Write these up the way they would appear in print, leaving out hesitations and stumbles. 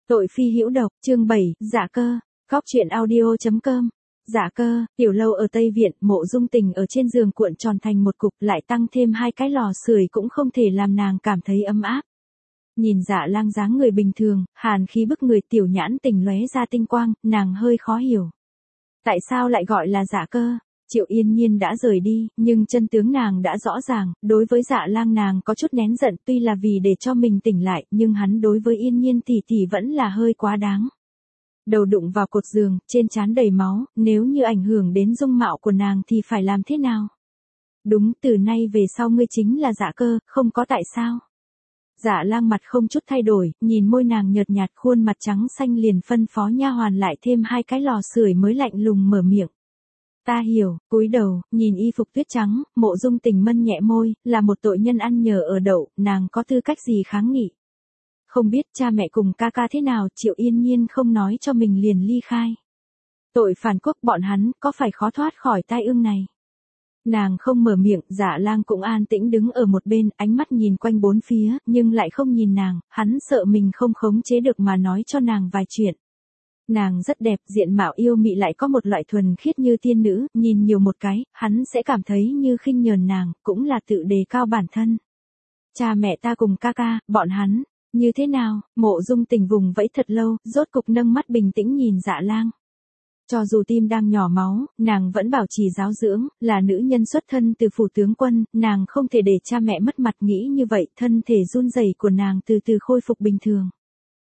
Tội phi hữu độc, chương 7, Dạ Cơ, Góc truyện audio.com. Dạ Cơ, tiểu lâu ở Tây Viện, Mộ Dung Tình ở trên giường cuộn tròn thành một cục, lại tăng thêm 2 cái lò sưởi cũng không thể làm nàng cảm thấy ấm áp. Nhìn Dạ Lang dáng người bình thường, hàn khí bức người, tiểu nhãn tình lóe ra tinh quang, nàng hơi khó hiểu. Tại sao lại gọi là Dạ Cơ? Triệu Yên Nhiên đã rời đi, nhưng chân tướng nàng đã rõ ràng, đối với Dạ Lang nàng có chút nén giận, tuy là vì để cho mình tỉnh lại, nhưng hắn đối với Yên Nhiên tỷ tỷ vẫn là hơi quá đáng. Đầu đụng vào cột giường, trên trán đầy máu, nếu như ảnh hưởng đến dung mạo của nàng thì phải làm thế nào? Đúng, từ nay về sau ngươi chính là Dạ Cơ, không có tại sao. Dạ Lang mặt không chút thay đổi, nhìn môi nàng nhợt nhạt, khuôn mặt trắng xanh, liền phân phó nha hoàn lại thêm 2 cái lò sưởi mới lạnh lùng mở miệng. Ta hiểu, cúi đầu, nhìn y phục tuyết trắng, Mộ Dung Tình mân nhẹ môi, là một tội nhân ăn nhờ ở đậu, nàng có tư cách gì kháng nghị. Không biết cha mẹ cùng ca ca thế nào, Triệu Yên Nhiên không nói cho mình liền ly khai. Tội phản quốc bọn hắn, có phải khó thoát khỏi tai ương này. Nàng không mở miệng, Dạ Lang cũng an tĩnh đứng ở một bên, ánh mắt nhìn quanh bốn phía, nhưng lại không nhìn nàng, hắn sợ mình không khống chế được mà nói cho nàng vài chuyện. Nàng rất đẹp, diện mạo yêu mị, lại có một loại thuần khiết như tiên nữ, nhìn nhiều một cái, hắn sẽ cảm thấy như khinh nhờn nàng, cũng là tự đề cao bản thân. Cha mẹ ta cùng ca ca, bọn hắn, như thế nào? Mộ Dung Tình vùng vẫy thật lâu, rốt cục nâng mắt bình tĩnh nhìn Dạ Lang. Cho dù tim đang nhỏ máu, nàng vẫn bảo trì giáo dưỡng, là nữ nhân xuất thân từ phủ tướng quân, nàng không thể để cha mẹ mất mặt, nghĩ như vậy, thân thể run rẩy của nàng từ từ khôi phục bình thường.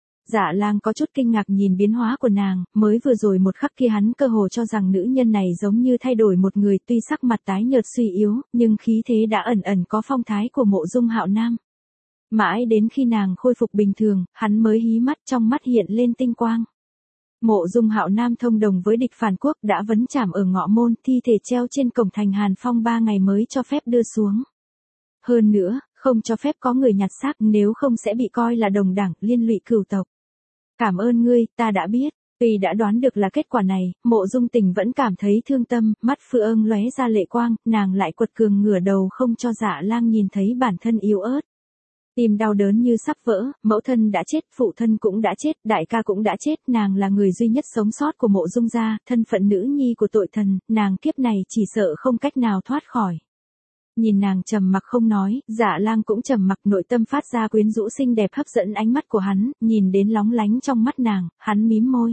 Dạ Lang có chút kinh ngạc nhìn biến hóa của nàng, mới vừa rồi một khắc kia hắn cơ hồ cho rằng nữ nhân này giống như thay đổi một người, tuy sắc mặt tái nhợt suy yếu, nhưng khí thế đã ẩn ẩn có phong thái của Mộ Dung Hạo Nam. Mãi đến khi nàng khôi phục bình thường, hắn mới hí mắt, trong mắt hiện lên tinh quang. Mộ Dung Hạo Nam thông đồng với địch phản quốc, đã vấn trảm ở Ngọ Môn, thi thể treo trên cổng thành Hàn Phong 3 ngày mới cho phép đưa xuống. Hơn nữa, không cho phép có người nhặt xác, nếu không sẽ bị coi là đồng đảng, liên lụy cửu tộc. Cảm ơn ngươi, ta đã biết. Tuy đã đoán được là kết quả này, Mộ Dung Tình vẫn cảm thấy thương tâm, mắt phượng lóe ra lệ quang, nàng lại quật cường ngửa đầu không cho Dạ Lang nhìn thấy bản thân yếu ớt. Tim đau đớn như sắp vỡ, mẫu thân đã chết, phụ thân cũng đã chết, đại ca cũng đã chết, nàng là người duy nhất sống sót của Mộ Dung gia, thân phận nữ nhi của tội thần, nàng kiếp này chỉ sợ không cách nào thoát khỏi. Nhìn nàng trầm mặc không nói, Dạ Lang cũng trầm mặc, nội tâm phát ra quyến rũ xinh đẹp hấp dẫn ánh mắt của hắn, nhìn đến lóng lánh trong mắt nàng, hắn mím môi.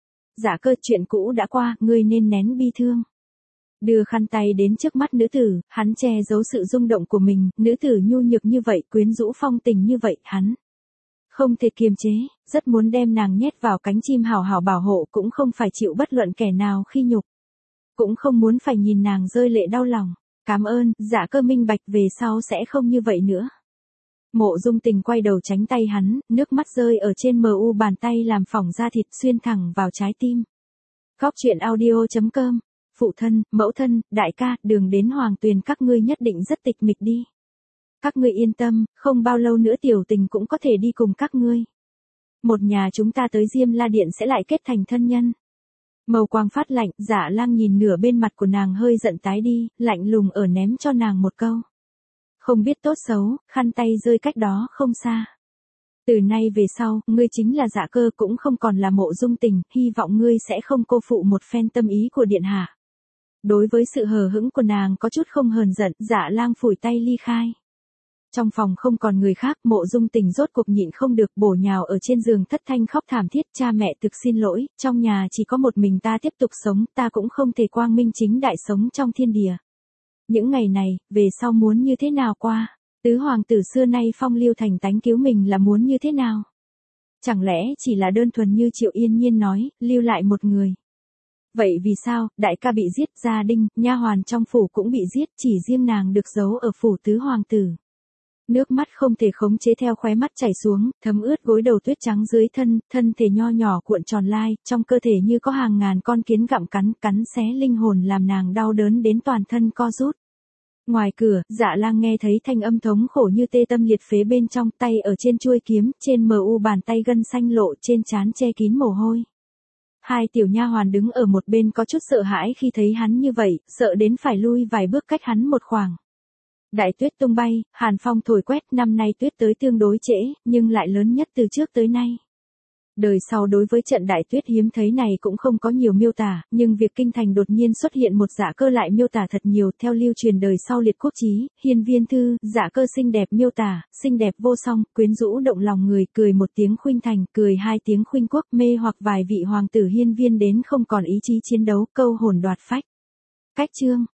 Dạ Cơ, chuyện cũ đã qua, ngươi nên nén bi thương. Đưa khăn tay đến trước mắt nữ tử, hắn che giấu sự rung động của mình, nữ tử nhu nhược như vậy, quyến rũ phong tình như vậy, hắn không thể kiềm chế, rất muốn đem nàng nhét vào cánh chim hào hào bảo hộ, cũng không phải chịu bất luận kẻ nào khi nhục. Cũng không muốn phải nhìn nàng rơi lệ đau lòng. Cảm ơn, Dạ Cơ minh bạch, về sau sẽ không như vậy nữa. Mộ Dung Tình quay đầu tránh tay hắn, nước mắt rơi ở trên mu bàn tay làm phỏng da thịt, xuyên thẳng vào trái tim. Góc truyện audio.com. Phụ thân, mẫu thân, đại ca, đường đến Hoàng Tuyền các ngươi nhất định rất tịch mịch đi. Các ngươi yên tâm, không bao lâu nữa Tiểu Tình cũng có thể đi cùng các ngươi. Một nhà chúng ta tới Diêm La Điện sẽ lại kết thành thân nhân. Màu quang phát lạnh, Dạ Lang nhìn nửa bên mặt của nàng hơi giận tái đi, lạnh lùng ở ném cho nàng một câu. Không biết tốt xấu, khăn tay rơi cách đó không xa. Từ nay về sau, ngươi chính là Dạ Cơ, cũng không còn là Mộ Dung Tình, hy vọng ngươi sẽ không cô phụ một phen tâm ý của điện hạ. Đối với sự hờ hững của nàng có chút không hờn giận, Dạ Lang phủi tay ly khai. Trong phòng không còn người khác, Mộ Dung Tình rốt cuộc nhịn không được, bổ nhào ở trên giường thất thanh khóc thảm thiết, cha mẹ thực xin lỗi, trong nhà chỉ có một mình ta tiếp tục sống, ta cũng không thể quang minh chính đại sống trong thiên địa. Những ngày này, về sau muốn như thế nào qua? Tứ hoàng tử xưa nay phong lưu thành tánh cứu mình là muốn như thế nào? Chẳng lẽ chỉ là đơn thuần như Triệu Yên Nhiên nói, lưu lại một người? Vậy vì sao, đại ca bị giết, gia đình, nha hoàn trong phủ cũng bị giết, chỉ riêng nàng được giấu ở phủ tứ hoàng tử? Nước mắt không thể khống chế theo khóe mắt chảy xuống, thấm ướt gối đầu tuyết trắng dưới thân thể nho nhỏ cuộn tròn lai, trong cơ thể như có hàng ngàn con kiến gặm cắn xé linh hồn, làm nàng đau đớn đến toàn thân co rút. Ngoài cửa, Dạ Lang nghe thấy thanh âm thống khổ như tê tâm liệt phế bên trong, tay ở trên chuôi kiếm, trên mu bàn tay gân xanh lộ, trên trán che kín mồ hôi. 2 tiểu nha hoàn đứng ở một bên có chút sợ hãi khi thấy hắn như vậy, sợ đến phải lui vài bước cách hắn một khoảng. Đại tuyết tung bay, hàn phong thổi quét, năm nay tuyết tới tương đối trễ, nhưng lại lớn nhất từ trước tới nay. Đời sau đối với trận đại tuyết hiếm thấy này cũng không có nhiều miêu tả, nhưng việc kinh thành đột nhiên xuất hiện một Dạ Cơ lại miêu tả thật nhiều. Theo lưu truyền đời sau liệt quốc chí, Hiên Viên Thư, Dạ Cơ xinh đẹp miêu tả, xinh đẹp vô song, quyến rũ động lòng người, cười một tiếng khuynh thành, cười hai tiếng khuynh quốc, mê hoặc vài vị hoàng tử hiên viên đến không còn ý chí chiến đấu, câu hồn đoạt phách. Cách chương